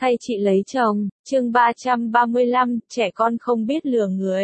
hay chị lấy chồng, chương 335, trẻ con không biết lừa người.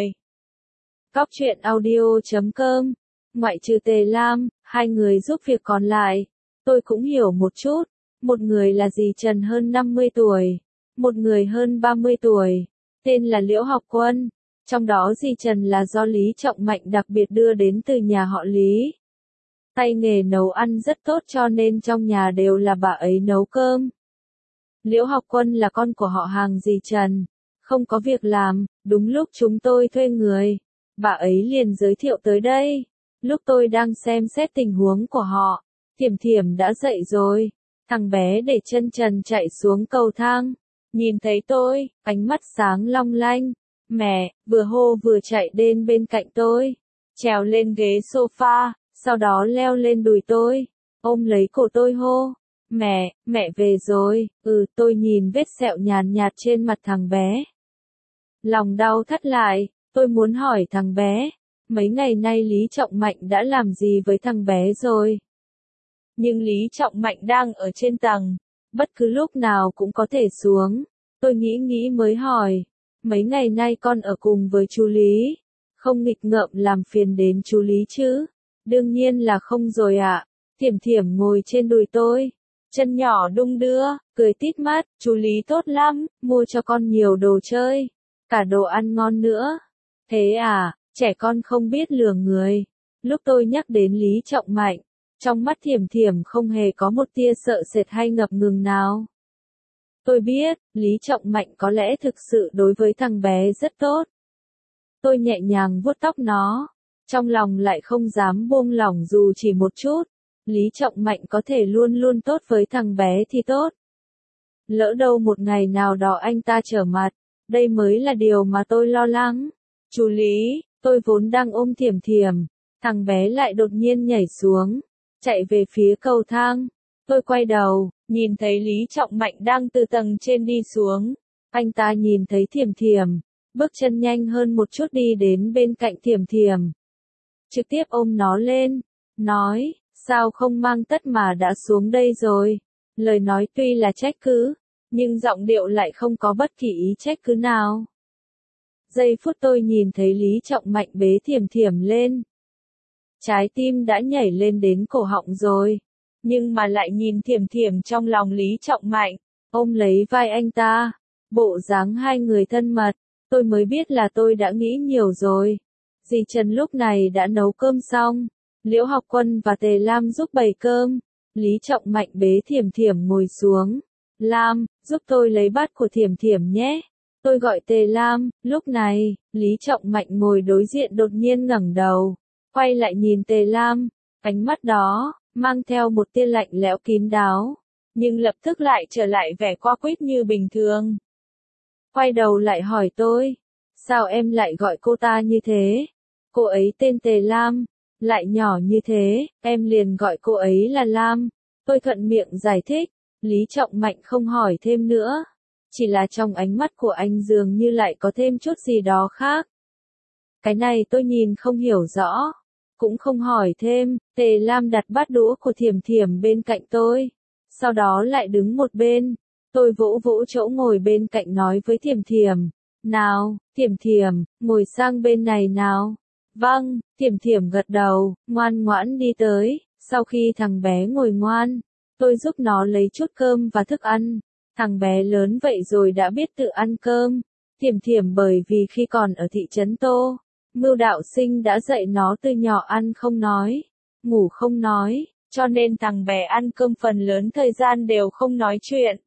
Góc truyện audio.com, ngoại trừ Tề Lam, hai người giúp việc còn lại. Tôi cũng hiểu một chút, một người là dì Trần hơn 50 tuổi, một người hơn 30 tuổi, tên là Liễu Học Quân. Trong đó dì Trần là do Lý Trọng Mạnh đặc biệt đưa đến từ nhà họ Lý. Tay nghề nấu ăn rất tốt cho nên trong nhà đều là bà ấy nấu cơm. Liễu Học Quân là con của họ hàng dì Trần, không có việc làm, đúng lúc chúng tôi thuê người, bà ấy liền giới thiệu tới đây. Lúc tôi đang xem xét tình huống của họ, Thiểm Thiểm đã dậy rồi, thằng bé để chân trần chạy xuống cầu thang, nhìn thấy tôi, ánh mắt sáng long lanh, mẹ, vừa hô vừa chạy đến bên cạnh tôi, trèo lên ghế sofa, sau đó leo lên đùi tôi, ôm lấy cổ tôi hô. Mẹ về rồi, tôi nhìn vết sẹo nhàn nhạt trên mặt thằng bé. Lòng đau thắt lại, tôi muốn hỏi thằng bé, mấy ngày nay Lý Trọng Mạnh đã làm gì với thằng bé rồi? Nhưng Lý Trọng Mạnh đang ở trên tầng, bất cứ lúc nào cũng có thể xuống. Tôi nghĩ mới hỏi, mấy ngày nay con ở cùng với chú Lý, không nghịch ngợm làm phiền đến chú Lý chứ? Đương nhiên là không rồi ạ. Thiểm Thiểm ngồi trên đùi tôi, chân nhỏ đung đưa, cười tít mắt, chú Lý tốt lắm, mua cho con nhiều đồ chơi, cả đồ ăn ngon nữa. Thế à, trẻ con không biết lừa người. Lúc tôi nhắc đến Lý Trọng Mạnh, trong mắt Thiểm Thiểm không hề có một tia sợ sệt hay ngập ngừng nào. Tôi biết, Lý Trọng Mạnh có lẽ thực sự đối với thằng bé rất tốt. Tôi nhẹ nhàng vuốt tóc nó, trong lòng lại không dám buông lỏng dù chỉ một chút. Lý Trọng Mạnh có thể luôn luôn tốt với thằng bé thì tốt. Lỡ đâu một ngày nào đó anh ta trở mặt, đây mới là điều mà tôi lo lắng. Chú Lý, tôi vốn đang ôm Thiểm Thiểm, thằng bé lại đột nhiên nhảy xuống, chạy về phía cầu thang. Tôi quay đầu, nhìn thấy Lý Trọng Mạnh đang từ tầng trên đi xuống. Anh ta nhìn thấy Thiểm Thiểm, bước chân nhanh hơn một chút đi đến bên cạnh Thiểm Thiểm. Trực tiếp ôm nó lên, nói, sao không mang tất mà đã xuống đây rồi? Lời nói tuy là trách cứ, nhưng giọng điệu lại không có bất kỳ ý trách cứ nào. Giây phút tôi nhìn thấy Lý Trọng Mạnh bế Thiểm Thiểm lên, trái tim đã nhảy lên đến cổ họng rồi, nhưng mà lại nhìn Thiểm Thiểm trong lòng Lý Trọng Mạnh, ôm lấy vai anh ta, bộ dáng hai người thân mật, tôi mới biết là tôi đã nghĩ nhiều rồi. Dì Trần lúc này đã nấu cơm xong, Liễu Học Quân và Tề Lam giúp bày cơm, Lý Trọng Mạnh bế Thiểm Thiểm ngồi xuống. Lam, giúp tôi lấy bát của Thiểm Thiểm nhé. Tôi gọi Tề Lam, lúc này, Lý Trọng Mạnh ngồi đối diện đột nhiên ngẩng đầu, quay lại nhìn Tề Lam, ánh mắt đó, mang theo một tia lạnh lẽo kín đáo, nhưng lập tức lại trở lại vẻ qua quýt như bình thường. Quay đầu lại hỏi tôi, sao em lại gọi cô ta như thế? Cô ấy tên Tề Lam, lại nhỏ như thế, em liền gọi cô ấy là Lam. Tôi thuận miệng giải thích, Lý Trọng Mạnh không hỏi thêm nữa. Chỉ là trong ánh mắt của anh dường như lại có thêm chút gì đó khác. Cái này tôi nhìn không hiểu rõ, cũng không hỏi thêm. Tề Lam đặt bát đũa của Thiểm Thiểm bên cạnh tôi, sau đó lại đứng một bên. Tôi vỗ vỗ chỗ ngồi bên cạnh nói với Thiểm Thiểm, nào, Thiểm Thiểm, ngồi sang bên này nào. Vâng, Thiểm Thiểm gật đầu, ngoan ngoãn đi tới. Sau khi thằng bé ngồi ngoan, tôi giúp nó lấy chút cơm và thức ăn. Thằng bé lớn vậy rồi đã biết tự ăn cơm. Thiểm Thiểm bởi vì khi còn ở thị trấn Tô, Mưu đạo sinh đã dạy nó từ nhỏ ăn không nói, ngủ không nói, cho nên thằng bé ăn cơm phần lớn thời gian đều không nói chuyện.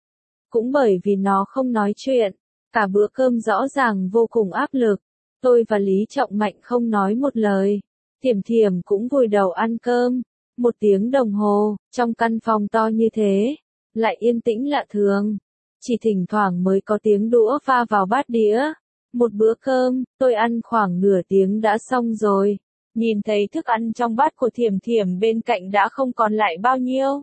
Cũng bởi vì nó không nói chuyện, cả bữa cơm rõ ràng vô cùng áp lực. Tôi và Lý Trọng Mạnh không nói một lời. Thiểm Thiểm cũng vùi đầu ăn cơm. 1 tiếng đồng hồ, trong căn phòng to như thế, lại yên tĩnh lạ thường. Chỉ thỉnh thoảng mới có tiếng đũa va vào bát đĩa. Một bữa cơm, tôi ăn khoảng nửa tiếng đã xong rồi. Nhìn thấy thức ăn trong bát của Thiểm Thiểm bên cạnh đã không còn lại bao nhiêu.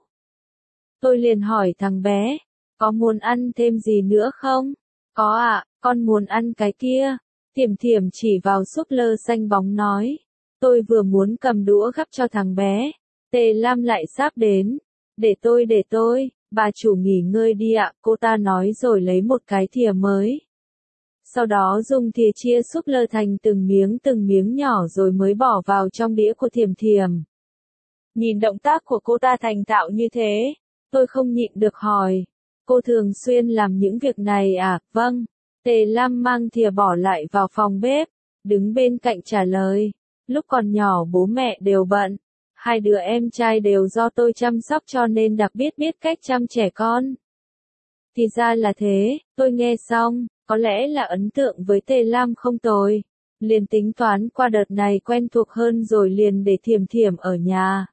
Tôi liền hỏi thằng bé, có muốn ăn thêm gì nữa không? Có ạ, con muốn ăn cái kia. Thiểm Thiểm chỉ vào súp lơ xanh bóng nói. Tôi vừa muốn cầm đũa gắp cho thằng bé. Tề Lam lại sáp đến. Để tôi, Bà chủ nghỉ ngơi đi ạ, cô ta nói rồi lấy một cái thìa mới. Sau đó dùng thìa chia súp lơ thành từng miếng nhỏ rồi mới bỏ vào trong đĩa của Thiểm Thiểm. Nhìn động tác của cô ta thành thạo như thế, tôi không nhịn được hỏi. Cô thường xuyên làm những việc này à? Vâng. Tề Lam mang thìa bỏ lại vào phòng bếp, đứng bên cạnh trả lời. Lúc còn nhỏ bố mẹ đều bận. Hai đứa em trai đều do tôi chăm sóc cho nên đặc biệt biết cách chăm trẻ con. Thì ra là thế, tôi nghe xong, có lẽ là ấn tượng với Tề Lam không tồi. Liền tính toán qua đợt này quen thuộc hơn rồi liền để Thiểm Thiểm ở nhà.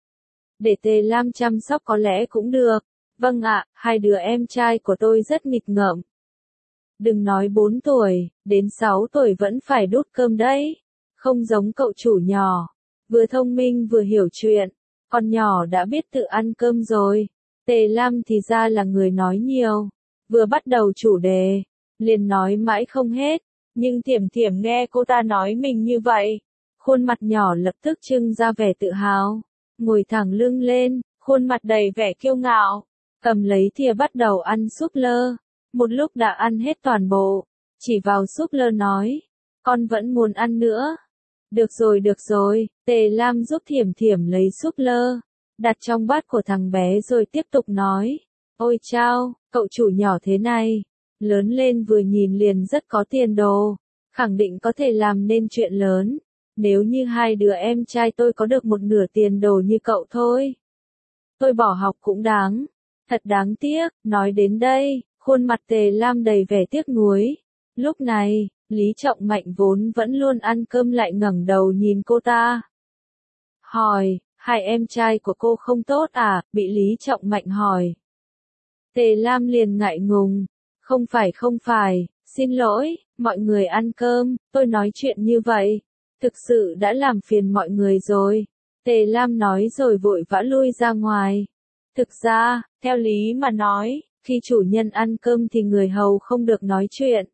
Để Tề Lam chăm sóc có lẽ cũng được. Vâng ạ, hai đứa em trai của tôi rất nghịch ngợm. Đừng nói 4 tuổi, đến 6 tuổi vẫn phải đút cơm đấy. Không giống cậu chủ nhỏ. Vừa thông minh vừa hiểu chuyện. Con nhỏ đã biết tự ăn cơm rồi. Tề Lam thì ra là người nói nhiều. Vừa bắt đầu chủ đề, liền nói mãi không hết. Nhưng Thiểm Thiểm nghe cô ta nói mình như vậy. Khuôn mặt nhỏ lập tức trưng ra vẻ tự hào. Ngồi thẳng lưng lên, khuôn mặt đầy vẻ kiêu ngạo. Cầm lấy thìa bắt đầu ăn súp lơ. Một lúc đã ăn hết toàn bộ. Chỉ vào súp lơ nói. Con vẫn muốn ăn nữa. Được rồi, Tề Lam giúp Thiểm Thiểm lấy súp lơ. Đặt trong bát của thằng bé rồi tiếp tục nói. Ôi chao, cậu chủ nhỏ thế này. Lớn lên vừa nhìn liền rất có tiền đồ. Khẳng định có thể làm nên chuyện lớn. Nếu như hai đứa em trai tôi có được một nửa tiền đồ như cậu thôi. Tôi bỏ học cũng đáng. Thật đáng tiếc, nói đến đây, khuôn mặt Tề Lam đầy vẻ tiếc nuối. Lúc này, Lý Trọng Mạnh vốn vẫn luôn ăn cơm lại ngẩng đầu nhìn cô ta. Hỏi, hai em trai của cô không tốt à? Bị Lý Trọng Mạnh hỏi. Tề Lam liền ngại ngùng. Không phải, xin lỗi, mọi người ăn cơm, tôi nói chuyện như vậy. Thực sự đã làm phiền mọi người rồi. Tề Lam nói rồi vội vã lui ra ngoài. Thực ra, theo lý mà nói, khi chủ nhân ăn cơm thì người hầu không được nói chuyện.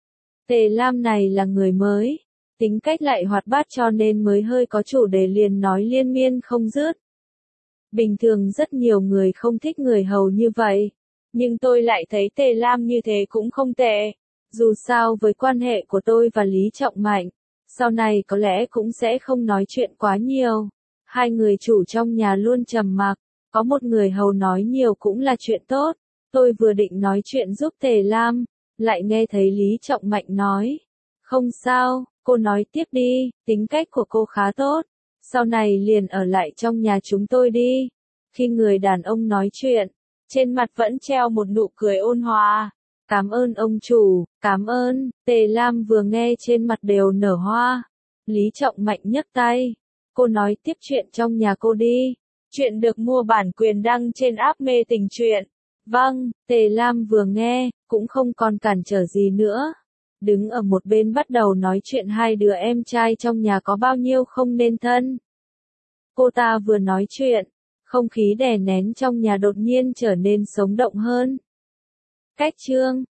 Tề Lam này là người mới, tính cách lại hoạt bát cho nên mới hơi có chủ đề liền nói liên miên không dứt. Bình thường rất nhiều người không thích người hầu như vậy, nhưng tôi lại thấy Tề Lam như thế cũng không tệ. Dù sao với quan hệ của tôi và Lý Trọng Mạnh, sau này có lẽ cũng sẽ không nói chuyện quá nhiều. Hai người chủ trong nhà luôn trầm mặc, có một người hầu nói nhiều cũng là chuyện tốt. Tôi vừa định nói chuyện giúp Tề Lam, lại nghe thấy Lý Trọng Mạnh nói. Không sao, cô nói tiếp đi, tính cách của cô khá tốt. Sau này liền ở lại trong nhà chúng tôi đi. Khi người đàn ông nói chuyện, trên mặt vẫn treo một nụ cười ôn hòa. Cảm ơn ông chủ, cảm ơn. Tề Lam vừa nghe trên mặt đều nở hoa. Lý Trọng Mạnh nhấc tay. Cô nói tiếp chuyện trong nhà cô đi. Chuyện được mua bản quyền đăng trên app Mê Tình Truyện. Vâng, Tề Lam vừa nghe, cũng không còn cản trở gì nữa. Đứng ở một bên bắt đầu nói chuyện hai đứa em trai trong nhà có bao nhiêu không nên thân. Cô ta vừa nói chuyện, không khí đè nén trong nhà đột nhiên trở nên sống động hơn. Cách chương